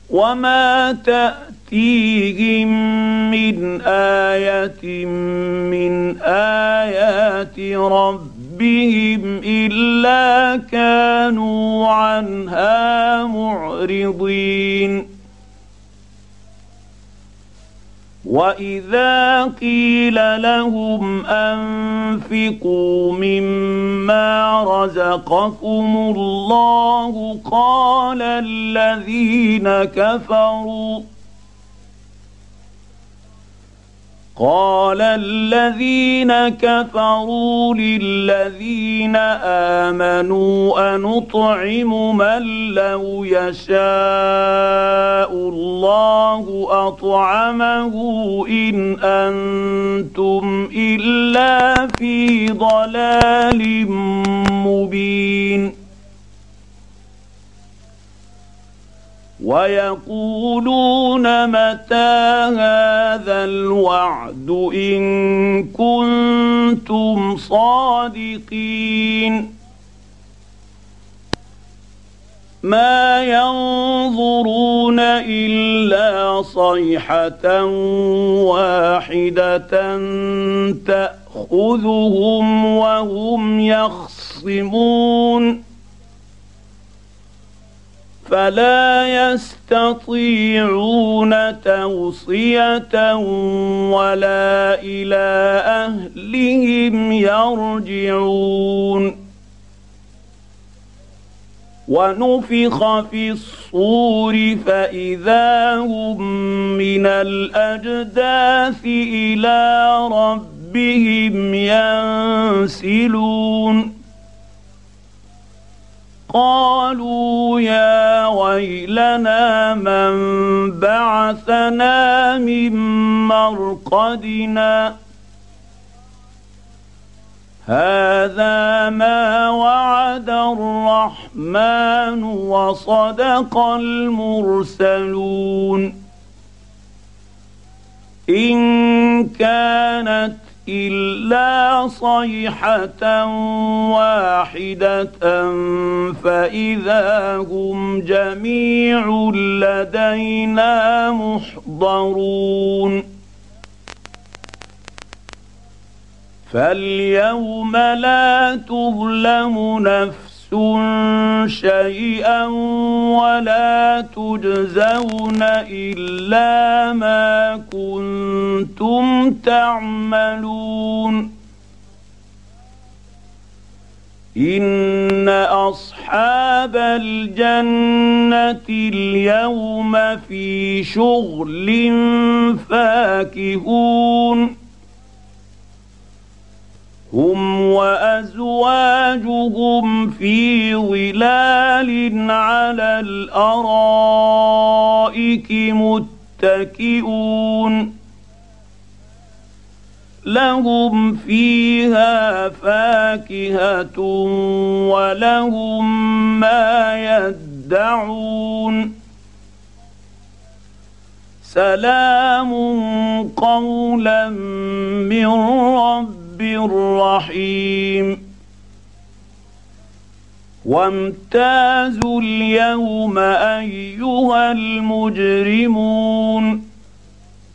وما تأتيهم من آية من آيات ربهم إلا كانوا عنها معرضين. وإذا قيل لهم أنفقوا مما رزقكم الله قال الذين كفروا للذين آمنوا أنطعم من لو يشاء الله أطعمه إن أنتم إلا في ضلال مبين. ويقولون متى هذا الوعد إن كنتم صادقين. ما ينظرون إلا صيحة واحدة تأخذهم وهم يخصمون فلا يستطيعون توصية ولا إلى أهلهم يرجعون. ونفخ في الصور فإذا هم من الأجداث إلى ربهم ينسلون. قالوا يا ويلنا من بعثنا من مرقدنا هذا ما وعد الرحمن وصدق المرسلون. إن كانت إلا صيحة واحدة فإذا هم جميع لدينا محضرون. فاليوم لا تظلم نفس شيئا ولا تجزون إلا ما كنتم تعملون. إن أصحاب الجنة اليوم في شغل فاكهون هم وأزواجهم في ظلال على الأرائك متكئون لهم فيها فاكهة ولهم ما يدعون. سلام قولا من رب رحيم. وامتازوا اليوم أيها المجرمون